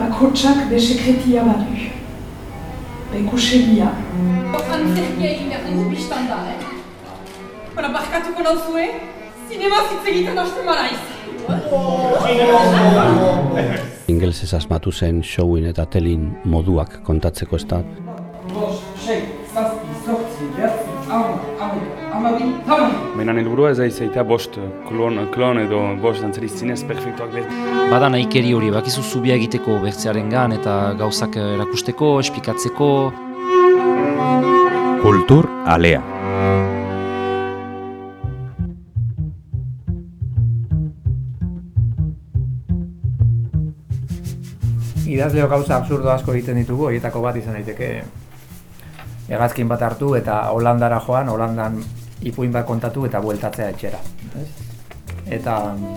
bakotsak be sekretia badu. Bekusegia. Antzerkia egin behar dugu biztan da, Bara, barkatuko nauzue, zinema zitzegiten hasten baraiz. Ingelsez asmatu zen showin eta telin moduak kontatzeko ez da. Menan helburua ez aizaita bost klon edo bost dantzeriz zinez perfektuak behar. Bada nahikeri hori, bakizu zubia egiteko bertzearengan eta gauzak erakusteko, espikatzeko. Kultur alea. Idazleo gauza absurdo asko egiten ditugu, horietako bat izan daiteke hegazkin bat hartu eta Holandara joan, Holandan ipuin bat kontatu eta bueltatzea etxera. Eta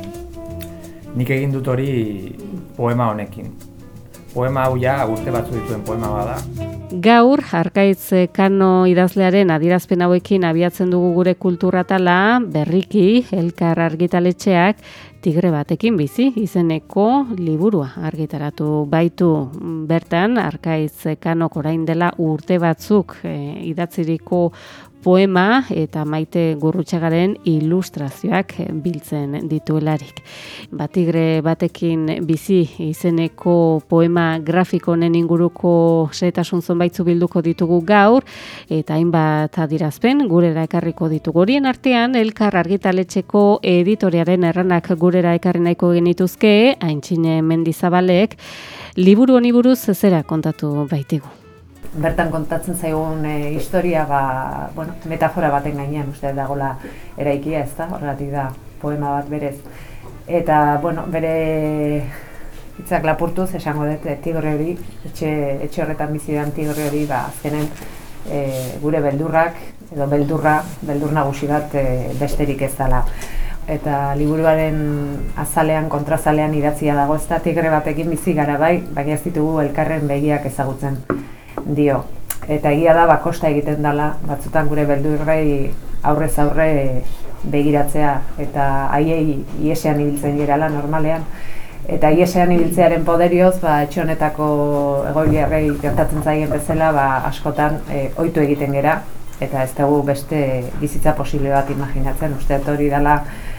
nik egin dut hori poema honekin. Poema hau ja urte batzu dituen poema bada. Gaur, Arkaitz Kano idazlearen adierazpen hauekin abiatzen dugu gure kulturatala, berriki, Elkar argitaletxeak, Tigre batekin bizi izeneko liburua argitaratu baitu. Bertan, Arkaitz Kanok orain dela urte batzuk idatziriko poema eta Maite Gurrutxagaren ilustrazioak biltzen dituelarik. Tigre batekin bizi izeneko poema grafiko honen inguruko xehetasun zonbaitzu bilduko ditugu gaur eta hainbat adierazpen gurera ekarriko ditugu. Horien artean Elkar argitaletxeko editorearen erranak gurera ekarri nahiko genituzke, Aintzine Mendizabalek liburu honi buruz zera kontatu baitigu. Bertan kontatzen zaigun historia metafora baten gainean uste dagoela eraikia, ezta? Horregatik da poema bat berez. Eta bere hitzak lapurtuz esango dut tigre hori, etxe horretan bizi den tigre hori azkenen gure beldurrak edo beldur nagusi bat besterik ez dela. Eta liburuaren azalean, kontrazalean idatzia dago, ez da tigre batekin bizi gara bai, baina ez ditugu elkarren begiak ezagutzen dio. Eta egia da kosta egiten dela, batzutan gure beldurrei aurrez aurre begiratzea eta haiei iesean ibiltzen gerala normalean. Eta iesean ibiltzearen poderioz, etxe honetako egoiliarrei gertatzen zaien bezala, askotan ohitu egiten gera eta ez dugu beste bizitza posible bat imaginatzen. Uste hori dela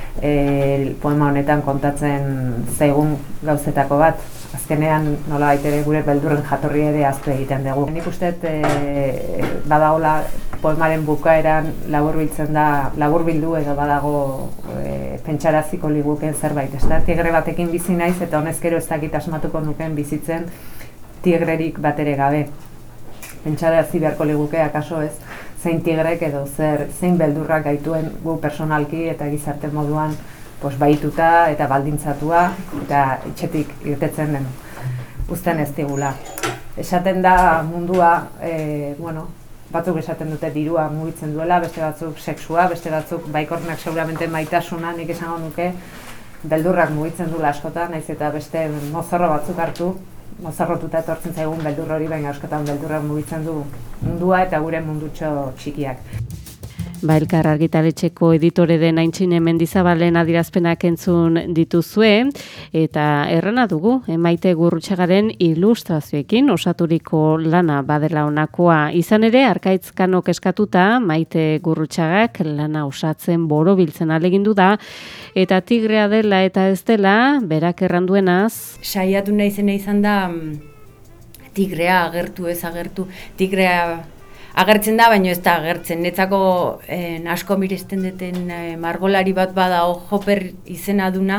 poema honetan kontatzen zaigun gauzetako bat. Azkenean nola baitere gure beldurren jatorri ere ahaztu egiten dugu. Nik uste badagoela poemaren bukaeran laburbildu edo badago pentsaraziko liguken zerbait. Tigre batekin bizi naiz eta honezkero ez dakit asmatuko nuken bizitzen tigrerik batere gabe. Pentsarazi beharko liguke akaso ez, zein tigrek edo zein beldurrak gaituen gu personalki eta gizarte moduan bahituta eta baldintzatua eta etxetik irtetzen den uzten ez digula. Esaten da mundua, batzuk esaten dute dirua mugitzen duela, beste batzuk sexua, beste batzuk baikornak seguramente maitasuna, nik esango nuke beldurrak mugitzen duela askotan, naiz eta beste mozorro batzuk hartu, mozorrotuta etortzen zaigun beldur hori, baina askotan beldurrak mugitzen du mundua eta gure mundutxo txikiak. Elkar argitaletxeko editore den Aintzine Mendizabalen adierazpenak entzun dituzue eta errana dugu Maite Gurrutxagaren ilustrazioekin osaturiko lana badela honakoa. Izan ere, Arkaitz Kanok eskatuta Maite Gurrutxagak lana osatzen borobiltzen ahalegindu da eta tigrea dela eta ez dela berak erranduenaz. Saiatu naizena izan da tigrea agertu ez agertu, tigrea agertzen da, baina ez da agertzen. Netzako asko miresten duten margolari bat bada Hopper izena duna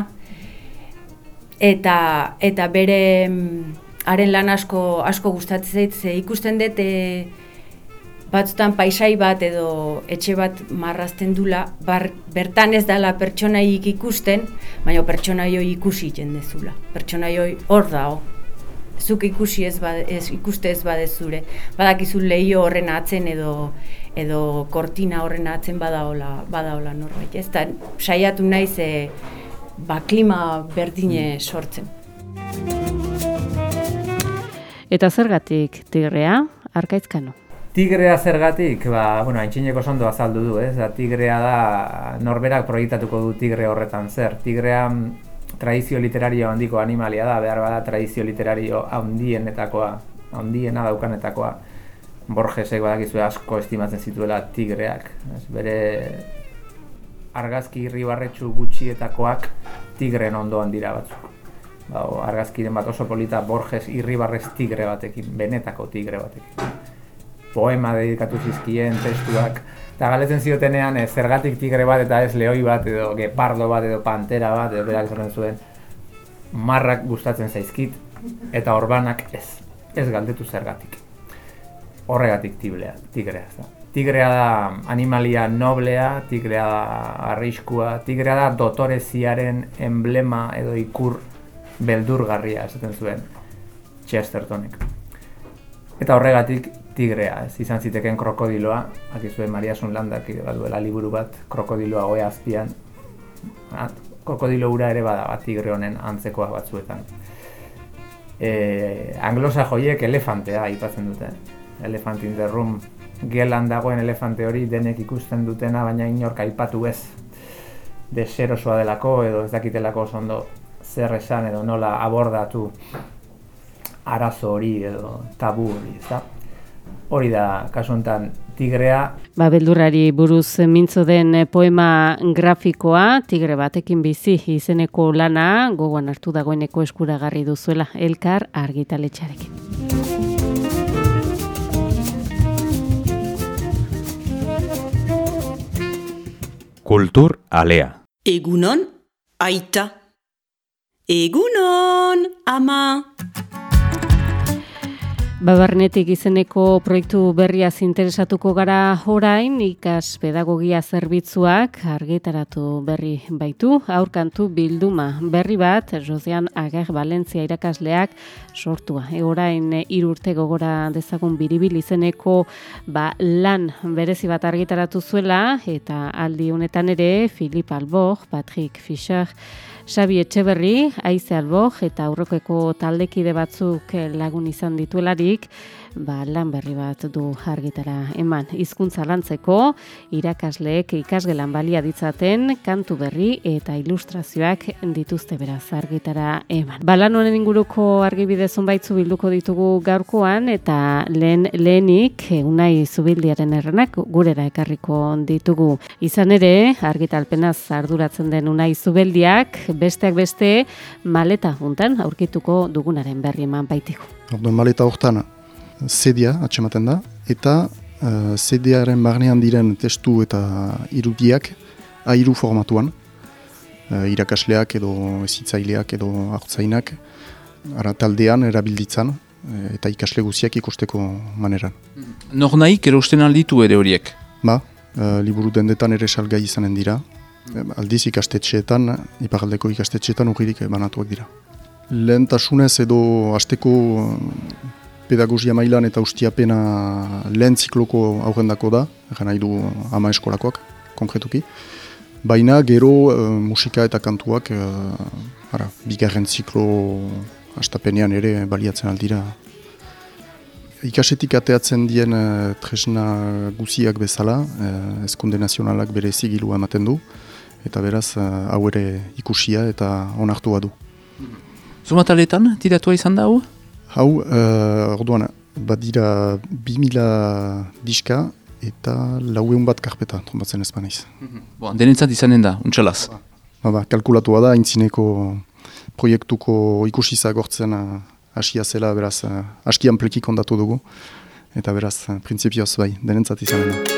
eta bere haren lan asko gustatzen zait, ikusten dut batzutan paisai bat edo etxe bat marrazten dula, bertan ez dela pertsonaik ikusten, baina pertsonai hori ikusi jendezula. Pertsonai hori hor dago. Zuk ikusi ikuste ez badezure, badakizu leiho horren atzen edo kortina horren atzen badaola norbait. Ez da, saiatu naiz klima berdine sortzen. Eta zergatik tigrea, Arkaitz Kano? Tigrea zergatik, Aintzineko ondo azaldu du, tigrea da, norberak proiektatuko du tigre horretan zer. Tigrea tradizio literario handiko animalia da, behar bada tradizio literario handiena daukanetakoa. Borgesek badakizue asko estimatzen zituela tigreak. Bere argazki irribarretsu gutxietakoak tigren ondoan dira batzuk. Argazkiren bat oso polita Borges irribarrez tigre batekin, benetako tigre batekin. Poema dedikatu zizkien, testuak, eta galetzen ziotenean zergatik tigre bat eta ez leoi bat, edo gepardo bat, edo pantera bat, edo berak esaten zuen, marrak gustatzen zaizkit, eta orbanak ez galdetu zergatik. Horregatik tigrea. Tigrea da animalia noblea, tigrea da arriskua, tigrea da dotoreziaren emblema edo ikur beldurgarria esaten zuen Chestertonek. Eta horregatik tigrea, izan ziteken krokodiloa, akizuen Maria Sunlandak duela liburu bat, krokodiloa ohe azpian, krokodilo ura ere bada bat tigre honen antzekoa batzuetan. Anglosajoiek elefantea aipatzen dute. Elephant in the room, gelan dagoen elefante hori denek ikusten dutena, baina inork aipatu ez. Deserosoa delako edo ez dakitelako oso ondo zer esan edo nola abordatu arazo hori edo tabu hori, ezta? Hori da, kasu honetan, tigrea. Beldurrari buruz mintzo den poema grafikoa, tigre batekin bizi izeneko lana, gogoan hartu dagoeneko eskuragarri duzuela, Elkar argitaletxearekin. Kultur alea. Egunon, aita. Egunon, ama. Barnetik izeneko proiektu berriaz interesatuko gara orain, ikas pedagogia zerbitzuak argitaratu berri baitu, aurkantu bilduma berri bat, Josian Ager Valentzia irakasleak sortua. Orain 3 urte gogora dezagun biribil izeneko lan berezi bat argitaratu zuela, eta aldi honetan ere Philip Albor, Patrick Fischer, Xabi Etxeberri, Aize Albor eta aurrekoeko taldekide batzuk lagun izan dituelarik, lan berri bat du argitara eman. Hizkuntza lantzeko, irakasleek ikasgelan balia ditzaten, kantu berri eta ilustrazioak dituzte beraz argitara eman. Lan honen inguruko argibide zonbaitzu bilduko ditugu gaurkoan, eta lehenik Unai Zubildiaren errenak gurera ekarriko ditugu. Izan ere, argitalpenaz arduratzen den Unai Zubildiak, besteak beste, maleta juntan aurkituko dugunaren berri eman baitigu. Maleta hortan CD-a atxematen da, eta CD-aren barnean diren testu eta irudiak A3 formatuan, irakasleak edo hezitzaileak edo hartzainak taldean erabilditzan eta ikasle guziak ikusteko maneran. Nor nahik erosten alditu ere horiek? Liburu dendetan ere salgai izanen dira. Aldiz ikastetxeetan, iparaldeko ikastetxeetan urririk banatuak dira. Lehentasunez edo hasteko pedagogia mailan eta ustiapena lehen zikloko aurrendako da, egan nahi du 10 eskolakoak, konkretuki. Baina gero musika eta kantuak bigarren ziklo hastapenean ere baliatzen aldira. Ikasetik ateatzen dien tresna guziak bezala, Hezkunde Nazionalak bere zigilua ematen du, eta beraz hau ere ikusia eta onartua du. Zumataletan tiratua izan da hau? Hau, orduan, badira 2000 diska eta 400 karpeta, trombatzen ez banaiz. Denetzat izanen da, untxalaz? Kalkulatua da, aintzineko proiektuko ikusiza gortzen hasia zela, beraz, aski ampleki kondatu dugu, eta beraz, printzipioz bai, denetzat izanen da.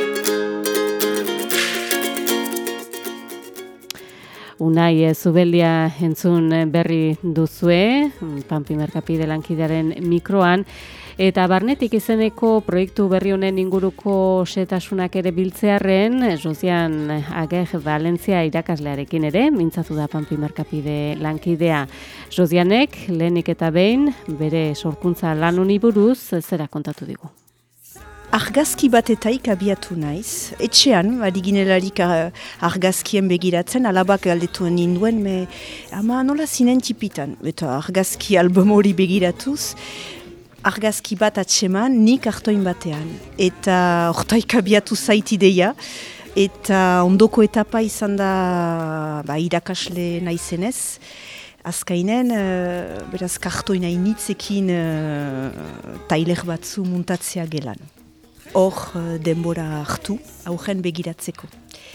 Unai Zubeldia entzun berri duzue, Pampi Merkapide lankidearen mikroan, eta barnetik izeneko proiektu berri honen inguruko setasunak ere biltzearren, Josian Ager Valentzia irakaslearekin ere, mintzatu da Pampi Merkapide lankidea. Josianek, lehenik eta behin, bere sorkuntza lan honi buruz, zera kontatu digu. Argazki batetaik abiatu naiz. Etxean, adiginelarik argazkien begiratzen, alabak galdetu ninduen, ama nola zinen tipitan. Eta argazki album hori begiratuz, argazki bat atseman, nik artoin batean. Eta hortaik abiatu zaitideia, eta ondoko etapa izan da irakasle naizenez. Azkainen, beraz, kartoina initzekin tailer batzu muntatzea gelan. Hor denbora hartu, aurren begiratzeko.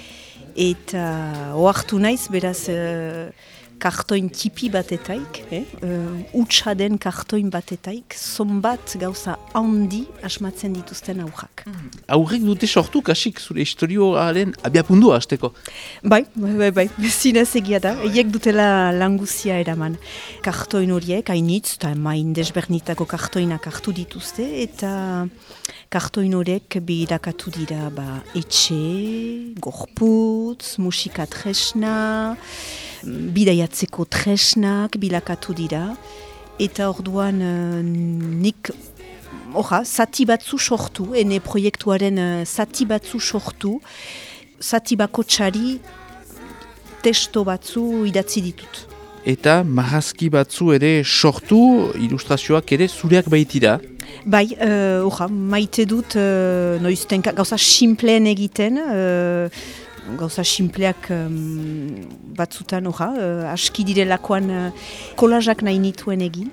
Eta ohartu naiz, beraz, kartoin tipi batetaik, utsa den kartoin batetaik, zonbat gauza handi asmatzen dituzten aurrak. Aurrek dute sortu kasik zure historioaren abiapundua hasteko. Bai, zinez egia da, eiek dutela languzia eraman. Kartoin horiek, hainitz, eta main desbernitako kartoinak hartu dituzte, eta kartoin horiek birakatu dira etxe, gorputz, musika tresna, bidaiatzeko tresnak bilakatu dira, eta orduan nik zati batzu sortu, ene proiektuaren zati batzu sortu, zati bakotsari testo batzu idatzi ditut. Eta marrazki batzu ere sortu, ilustrazioak ere zureak baitira. Bai, maite dut noizten gauza simpleen egiten, gauza simpleak batzutan, aski direlakoan kolazak nahi nituen egin,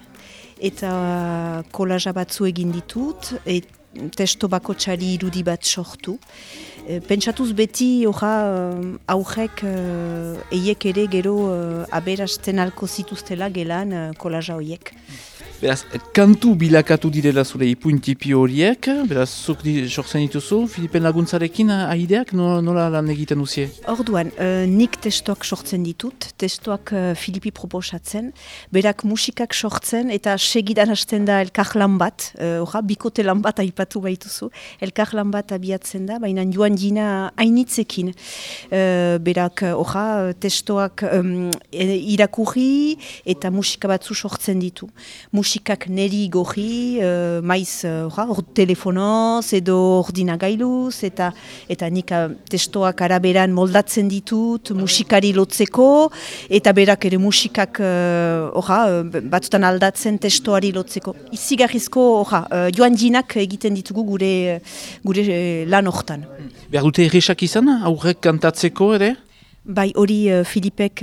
eta kolaza batzu egin ditut, testo bakotsari irudi bat sortu. Pentsatuz beti, aurrek eiek ere gero aberasten alko zituztela gelan kolaza horiek. Beraz, kantu bilakatu direla zure ipuintipi horiek, beraz, zuk sortzen dituzu, Filipen laguntzarekin aideak nola lan egiten duzie? Orduan, nik testoak sortzen ditut, testoak Filipi proposatzen, berak musikak sortzen eta segidan hasten da elkar lan bat, bikote lan bat aipatu baituzu, elkar lan bat abiatzen da, baina joan jina hainitzekin. Berak, testoak irakurri eta musika batzu sortzen ditu. Musikak neri goji, maiz telefonoz edo ordinagailuz, eta nik testoak araberan moldatzen ditut, musikari lotzeko, eta berak ere musikak batzutan aldatzen testoari lotzeko. Izigarrizko joan jinak egiten ditugu gure lan hortan. Behar dute erresak izan, aurrek kantatzeko ere? Bai, hori Filipek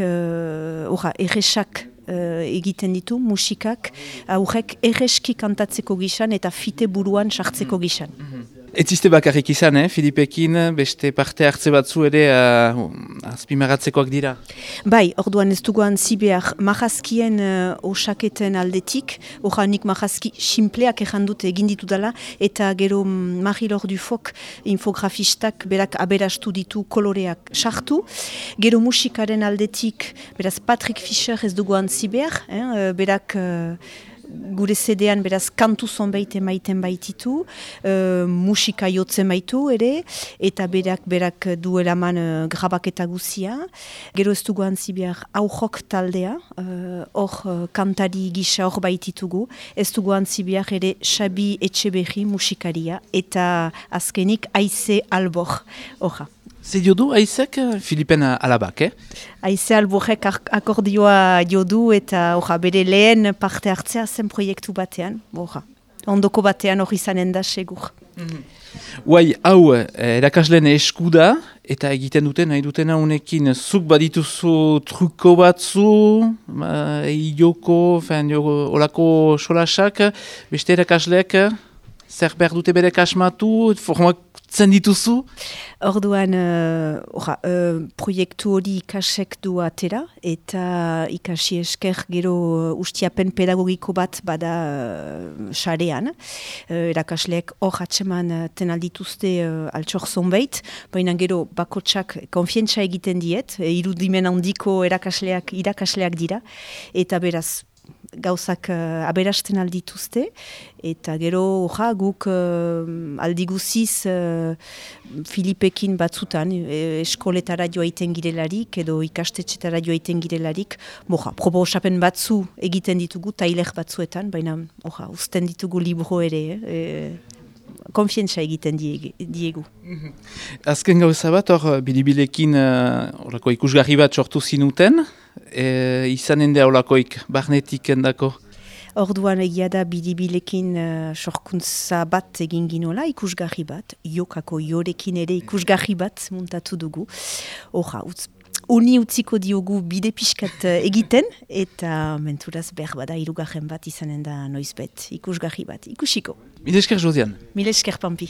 erresak egiten ditu, musikak, aurrek erreski kantatzeko gizan eta fite buruan sartzeko gizan. Ez ziste bakarrik izan, Filipekin, beste parte hartze batzu ere azpimarratzekoak dira? Bai, orduan ez dugu antzi behar marrazkien osaketen aldetik, nik marrazki simpleak errandut egin ditudala, eta gero Marie-Laure Dufok infografistak berak aberastu ditu koloreak sartu, gero musikaren aldetik, beraz Patrick Fischer ez dugu antzi behar, berak gure CD-an beraz kantu zonbait emaiten baititu, musika jotzen baitu ere, eta berak duelaman grabaketa guzia. Gero ez dugu antzi behar aurrok taldea, hor kantari gisa hor baititugu, ez dugu antzi behar ere Xabi Etxeberri musikaria, eta azkenik Aize Albor, horra. Ze jodu Aizek, Filipen alabak, Aize Alborek akordioa jodu eta bere lehen parte hartzea zen proiektu batean, ondoko batean hori izanen da segur. Guai, hau, erakasleen eskuda, eta egiten duten, nahi dutena honekin, zuk badituzu truko batzu, ioko, olako solasak, beste erakasleak, zer behar dute bere kasmatu, formatzen dituzu? Orduan, proiektu hori ikasek du atera, eta ikasi esker gero ustiapen pedagogiko bat bada sarean. Erakasleek hor atseman tenaldituzte altxor zonbait, baina gero bakotsak konfientza egiten diet, irudimen handiko irakasleak dira, eta beraz, gauzak aberasten aldituzte, eta gero guk aldiguziz Filipekin batzutan eskoletara joaiten girelarik edo ikastetxetara joaiten girelarik, proposapen batzu egiten ditugu, tailer batzuetan, baina uzten ditugu libro ere, konfientza egiten diegu. Azken gauza bat, Bilibilekin ikusgarri bat sortu zinuten, izanen da olakoik, barnetik endako? Orduan egia da Bilibilekin sorkuntza bat egin ginola, ikusgarri bat, jokako jorekin ere ikusgarri bat muntatu dugu. Uni utziko diogu bide pixkat egiten, eta menturaz bada hirugarren bat izanen da noizbet, ikusgarri bat, ikusiko. Mil esker, Josian. Mil esker, Pampi.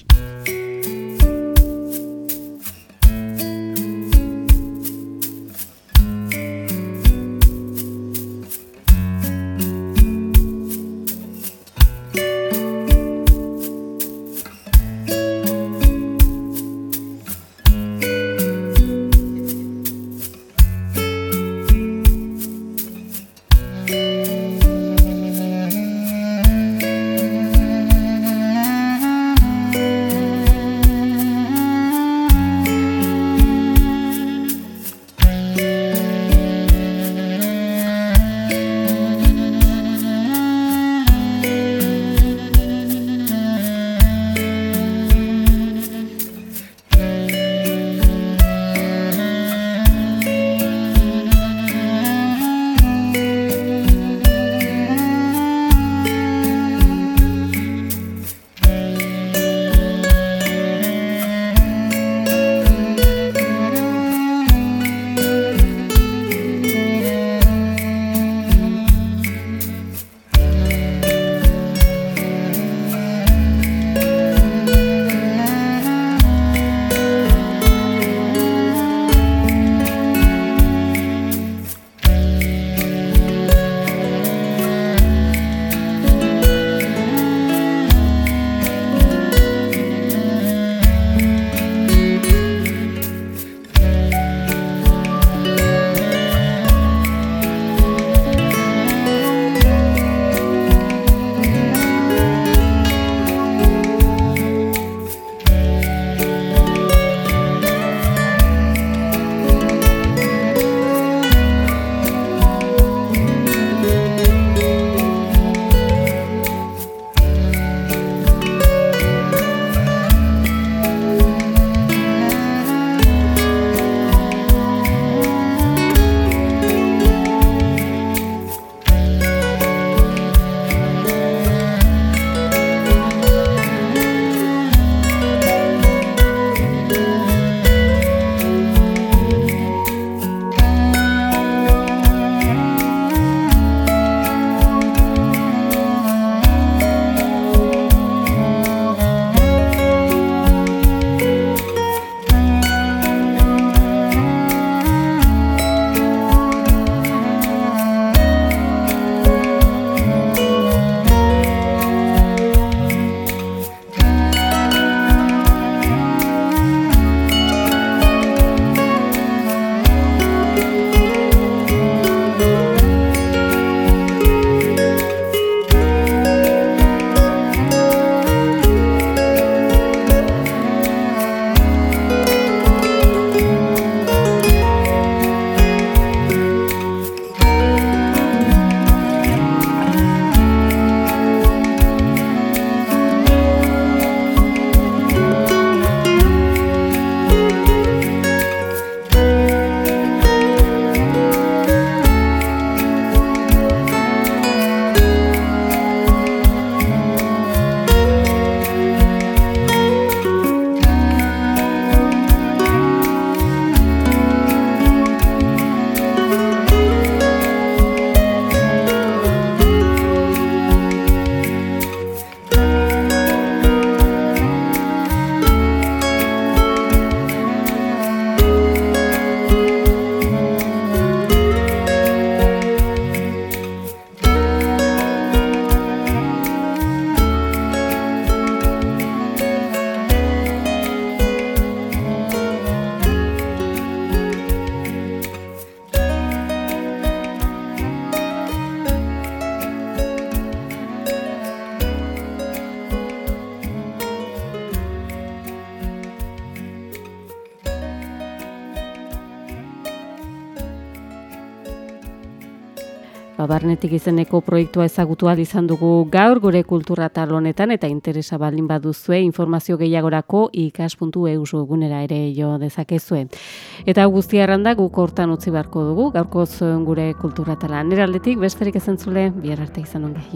Barnetik izeneko proiektua ezagutu ahal izan dugu gaur gure kultura atal honetan, eta interesa baldin baduzue informazio gehiagorako ikas.eus webgunera ere jo dezakezue. Eta guztia erranda guk hortan utzi beharko dugu, gaurko zuen gure kultura atala. Nire aldetik besterik ezentzule, bihar arte izan onge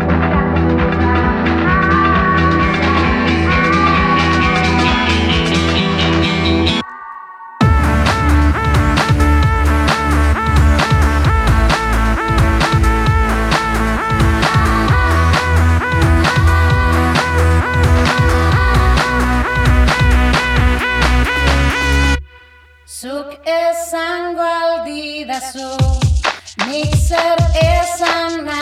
jo. Nik zer esan nahi